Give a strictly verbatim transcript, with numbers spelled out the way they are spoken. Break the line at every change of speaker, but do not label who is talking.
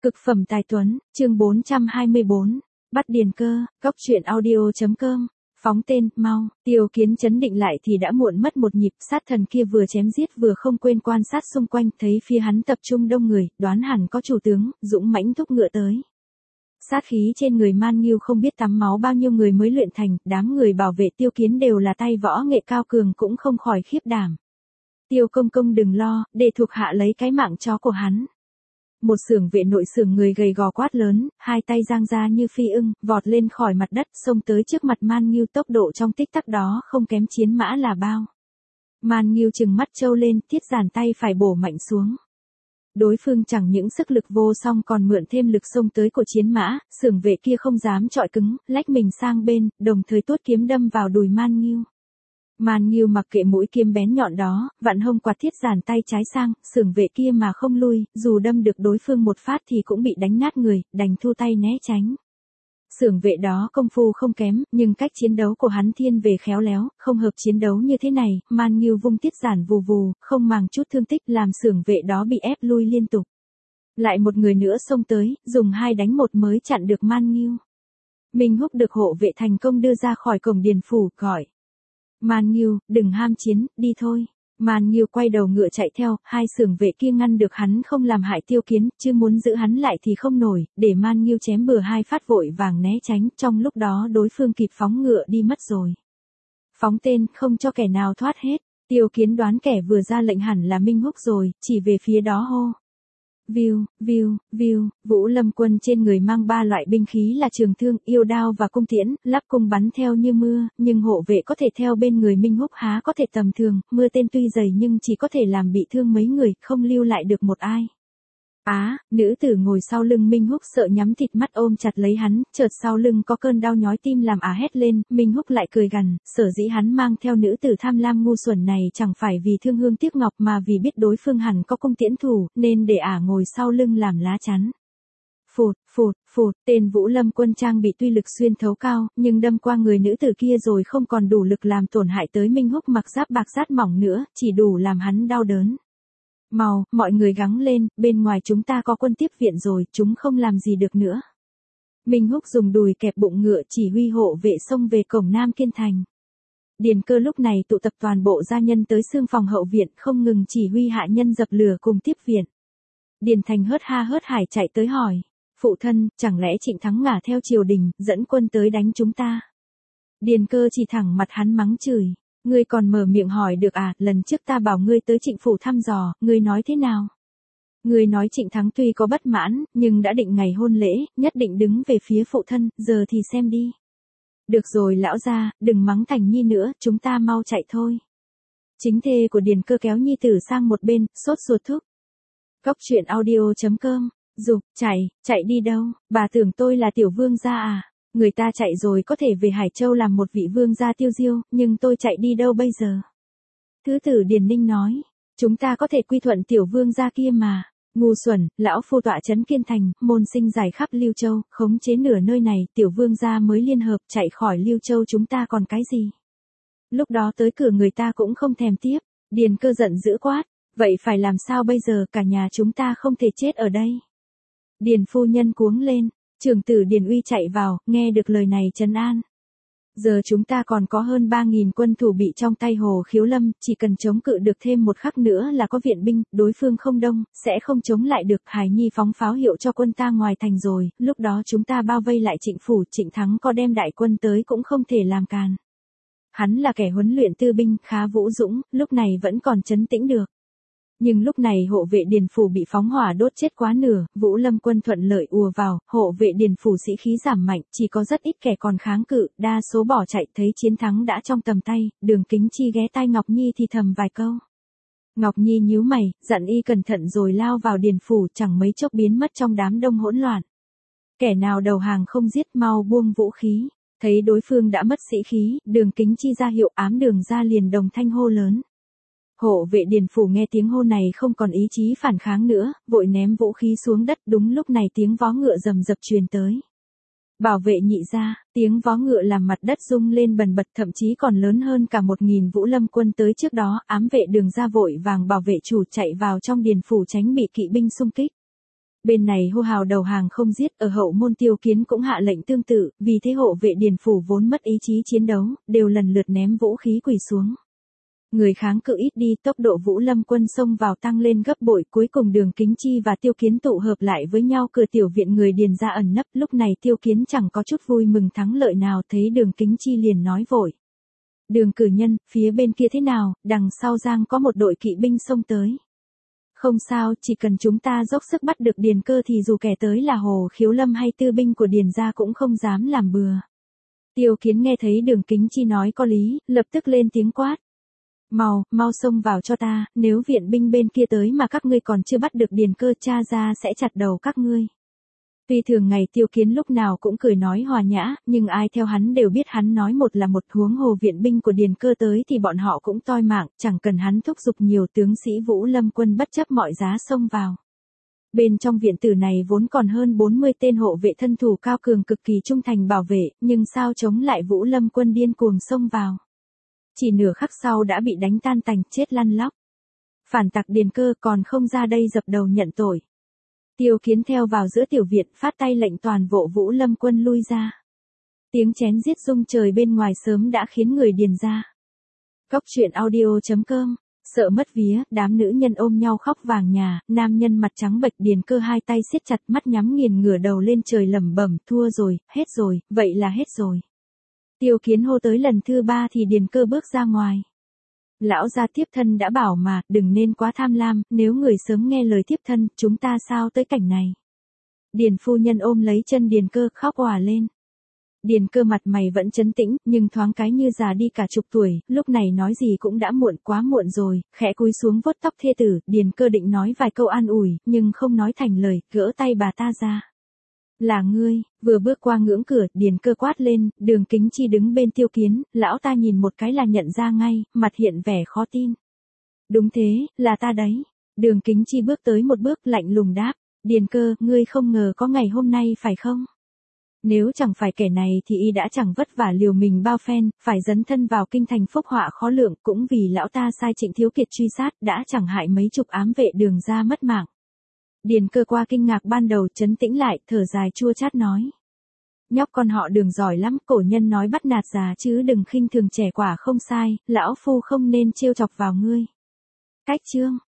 Cực phẩm tài tuấn, chương bốn trăm hai mươi bốn, bắt Điền Cơ, cốc truyện audio.com, phóng tên, mau, Tiêu Kiến chấn định lại thì đã muộn mất một nhịp, sát thần kia vừa chém giết vừa không quên quan sát xung quanh, thấy phía hắn tập trung đông người, đoán hẳn có chủ tướng, dũng mãnh thúc ngựa tới. Sát khí trên người Man Nghiêu không biết tắm máu bao nhiêu người mới luyện thành, đám người bảo vệ Tiêu Kiến đều là tay võ nghệ cao cường cũng không khỏi khiếp đảm. Tiêu công công đừng lo, để thuộc hạ lấy cái mạng chó của hắn. Một xưởng vệ nội xưởng người gầy gò quát lớn, hai tay giang ra như phi ưng, vọt lên khỏi mặt đất, xông tới trước mặt Man Nghiêu, tốc độ trong tích tắc đó không kém chiến mã là bao. Man Nghiêu trừng mắt trâu lên, thiết giản tay phải bổ mạnh xuống. Đối phương chẳng những sức lực vô song còn mượn thêm lực xông tới của chiến mã, xưởng vệ kia không dám chọi cứng, lách mình sang bên, đồng thời tuốt kiếm đâm vào đùi Man Nghiêu. Man Nghiêu mặc kệ mũi kiếm bén nhọn đó, vặn hông quạt thiết giản tay trái sang, xưởng vệ kia mà không lui, dù đâm được đối phương một phát thì cũng bị đánh nát người, đành thu tay né tránh. Xưởng vệ đó công phu không kém, nhưng cách chiến đấu của hắn thiên về khéo léo, không hợp chiến đấu như thế này, Man Nghiêu vung thiết giản vù vù, không màng chút thương tích làm xưởng vệ đó bị ép lui liên tục. Lại một người nữa xông tới, dùng hai đánh một mới chặn được Man Nghiêu. Minh Húc được hộ vệ thành công đưa ra khỏi cổng điền phủ, gọi. Man Nghiêu, đừng ham chiến, đi thôi. Man Nghiêu quay đầu ngựa chạy theo, hai xưởng vệ kia ngăn được hắn không làm hại Tiêu Kiến, chứ muốn giữ hắn lại thì không nổi, để Man Nghiêu chém bừa hai phát vội vàng né tránh, trong lúc đó đối phương kịp phóng ngựa đi mất rồi. Phóng tên, không cho kẻ nào thoát hết. Tiêu Kiến đoán kẻ vừa ra lệnh hẳn là Minh Húc rồi, chỉ về phía đó hô. Viu, viu, viu, Vũ Lâm Quân trên người mang ba loại binh khí là trường thương, yêu đao và cung tiễn, lắp cung bắn theo như mưa, nhưng hộ vệ có thể theo bên người Minh Húc há có thể tầm thường, mưa tên tuy dày nhưng chỉ có thể làm bị thương mấy người, không lưu lại được một ai. Á, à, nữ tử ngồi sau lưng Minh Húc sợ nhắm thịt mắt ôm chặt lấy hắn, chợt sau lưng có cơn đau nhói tim làm ả hét lên, Minh Húc lại cười gằn, sở dĩ hắn mang theo nữ tử tham lam ngu xuẩn này chẳng phải vì thương hương tiếc ngọc mà vì biết đối phương hẳn có cung tiễn thủ, nên để ả ngồi sau lưng làm lá chắn. Phụt, phụt, phụt, tên Vũ Lâm Quân trang bị tuy lực xuyên thấu cao, nhưng đâm qua người nữ tử kia rồi không còn đủ lực làm tổn hại tới Minh Húc mặc giáp bạc rát mỏng nữa, chỉ đủ làm hắn đau đớn. Mau, mọi người gắng lên, bên ngoài chúng ta có quân tiếp viện rồi, chúng không làm gì được nữa. Minh Húc dùng đùi kẹp bụng ngựa chỉ huy hộ vệ xông về cổng Nam Kiên Thành. Điền Cơ lúc này tụ tập toàn bộ gia nhân tới xương phòng hậu viện, không ngừng chỉ huy hạ nhân dập lửa cùng tiếp viện. Điền Thành hớt ha hớt hải chạy tới hỏi, phụ thân, chẳng lẽ Trịnh Thắng ngả theo triều đình, dẫn quân tới đánh chúng ta? Điền Cơ chỉ thẳng mặt hắn mắng chửi. Ngươi còn mở miệng hỏi được à, lần trước ta bảo ngươi tới Trịnh phủ thăm dò, ngươi nói thế nào? Ngươi nói Trịnh Thắng tuy có bất mãn, nhưng đã định ngày hôn lễ, nhất định đứng về phía phụ thân, giờ thì xem đi. Được rồi lão gia, đừng mắng Thành Nhi nữa, chúng ta mau chạy thôi. Chính thê của Điền Cơ kéo Nhi tử sang một bên, sốt ruột thúc. Cốc truyện audio.com, dục, chạy, chạy đi đâu, bà tưởng tôi là tiểu vương gia à? Người ta chạy rồi có thể về Hải Châu làm một vị vương gia tiêu diêu, nhưng tôi chạy đi đâu bây giờ? Thứ tử Điền Ninh nói, chúng ta có thể quy thuận tiểu vương gia kia mà. Ngu xuẩn, lão phu tọa trấn Kiên Thành, môn sinh giải khắp Liêu Châu, khống chế nửa nơi này, tiểu vương gia mới liên hợp, chạy khỏi Liêu Châu chúng ta còn cái gì? Lúc đó tới cửa người ta cũng không thèm tiếp, Điền Cơ giận dữ quát, vậy phải làm sao bây giờ, cả nhà chúng ta không thể chết ở đây. Điền phu nhân cuống lên. Trưởng tử Điền Uy chạy vào, nghe được lời này trấn an. Giờ chúng ta còn có hơn ba nghìn quân thủ bị trong tay Hồ Khiếu Lâm, chỉ cần chống cự được thêm một khắc nữa là có viện binh, đối phương không đông, sẽ không chống lại được. Hải Nhi phóng pháo hiệu cho quân ta ngoài thành rồi, lúc đó chúng ta bao vây lại Trịnh phủ, Trịnh Thắng có đem đại quân tới cũng không thể làm càn. Hắn là kẻ huấn luyện tư binh, khá vũ dũng, lúc này vẫn còn trấn tĩnh được. Nhưng lúc này hộ vệ Điền phủ bị phóng hỏa đốt chết quá nửa, Vũ Lâm Quân thuận lợi ùa vào, hộ vệ Điền phủ sĩ khí giảm mạnh, chỉ có rất ít kẻ còn kháng cự, đa số bỏ chạy, thấy chiến thắng đã trong tầm tay, Đường Kính Chi ghé tai Ngọc Nhi thì thầm vài câu. Ngọc Nhi nhíu mày, dặn y cẩn thận rồi lao vào Điền phủ, chẳng mấy chốc biến mất trong đám đông hỗn loạn. Kẻ nào đầu hàng không giết, mau buông vũ khí. Thấy đối phương đã mất sĩ khí, Đường Kính Chi ra hiệu, ám Đường ra liền đồng thanh hô lớn. Hộ vệ Điền phủ nghe tiếng hô này không còn ý chí phản kháng nữa, vội ném vũ khí xuống đất, đúng lúc này tiếng vó ngựa rầm rập truyền tới. Bảo vệ nhị gia, tiếng vó ngựa làm mặt đất rung lên bần bật, thậm chí còn lớn hơn cả một nghìn Vũ Lâm Quân tới trước đó, ám vệ Đường ra vội vàng bảo vệ chủ chạy vào trong Điền phủ tránh bị kỵ binh xung kích. Bên này hô hào đầu hàng không giết, ở hậu môn Tiêu Kiến cũng hạ lệnh tương tự, vì thế hộ vệ điền phủ vốn mất ý chí chiến đấu, đều lần lượt ném vũ khí quỳ xuống. Người kháng cự ít đi, tốc độ Vũ Lâm quân xông vào tăng lên gấp bội, cuối cùng Đường Kính Chi và Tiêu Kiến tụ hợp lại với nhau cửa tiểu viện người điền ra ẩn nấp, lúc này Tiêu Kiến chẳng có chút vui mừng thắng lợi nào, thấy Đường Kính Chi liền nói vội. Đường cử nhân, phía bên kia thế nào, đằng sau Giang có một đội kỵ binh xông tới. Không sao, chỉ cần chúng ta dốc sức bắt được Điền Cơ thì dù kẻ tới là Hồ Khiếu Lâm hay tư binh của Điền gia cũng không dám làm bừa. Tiêu Kiến nghe thấy Đường Kính Chi nói có lý, lập tức lên tiếng quát. Mau, mau xông vào cho ta, nếu viện binh bên kia tới mà các ngươi còn chưa bắt được Điền Cơ, cha ra sẽ chặt đầu các ngươi. Tuy thường ngày Tiêu Kiến lúc nào cũng cười nói hòa nhã, nhưng ai theo hắn đều biết hắn nói một là một, huống hồ viện binh của Điền Cơ tới thì bọn họ cũng toi mạng, chẳng cần hắn thúc giục nhiều, tướng sĩ Vũ Lâm quân bất chấp mọi giá xông vào. Bên trong viện tử này vốn còn hơn bốn mươi tên hộ vệ thân thủ cao cường cực kỳ trung thành bảo vệ, nhưng sao chống lại Vũ Lâm quân điên cuồng xông vào. Chỉ nửa khắc sau đã bị đánh tan tành, chết lăn lóc. Phản tặc Điền Cơ còn không ra đây dập đầu nhận tội. Tiêu Kiến theo vào giữa tiểu viện, phát tay lệnh toàn bộ Vũ Lâm quân lui ra. Tiếng chém giết rung trời bên ngoài sớm đã khiến người điền ra. Cốc truyện audio chấm com. Sợ mất vía, đám nữ nhân ôm nhau khóc vàng nhà, nam nhân mặt trắng bệch, Điền Cơ hai tay siết chặt, mắt nhắm nghiền, ngửa đầu lên trời lẩm bẩm, thua rồi, hết rồi, vậy là hết rồi. Tiêu Kiến hô tới lần thứ ba thì Điền Cơ bước ra ngoài. Lão gia tiếp thân đã bảo mà, đừng nên quá tham lam, nếu người sớm nghe lời tiếp thân, chúng ta sao tới cảnh này. Điền phu nhân ôm lấy chân Điền Cơ khóc òa lên. Điền Cơ mặt mày vẫn trấn tĩnh, nhưng thoáng cái như già đi cả chục tuổi, lúc này nói gì cũng đã muộn, quá muộn rồi, khẽ cúi xuống vuốt tóc thê tử, Điền Cơ định nói vài câu an ủi, nhưng không nói thành lời, gỡ tay bà ta ra. Là ngươi, vừa bước qua ngưỡng cửa, Điền Cơ quát lên, Đường Kính Chi đứng bên Tiêu Kiến, lão ta nhìn một cái là nhận ra ngay, mặt hiện vẻ khó tin. Đúng thế, là ta đấy. Đường Kính Chi bước tới một bước, lạnh lùng đáp, Điền Cơ, ngươi không ngờ có ngày hôm nay phải không? Nếu chẳng phải kẻ này thì y đã chẳng vất vả liều mình bao phen, phải dấn thân vào kinh thành phúc họa khó lượng, cũng vì lão ta sai Trịnh Thiếu Kiệt truy sát, đã chẳng hại mấy chục ám vệ Đường gia mất mạng. Điền Cơ qua kinh ngạc ban đầu trấn tĩnh lại, thở dài chua chát nói. Nhóc con họ Đường giỏi lắm, cổ nhân nói bắt nạt già chứ đừng khinh thường trẻ, quả không sai, lão phu không nên trêu chọc vào ngươi. Cách chương.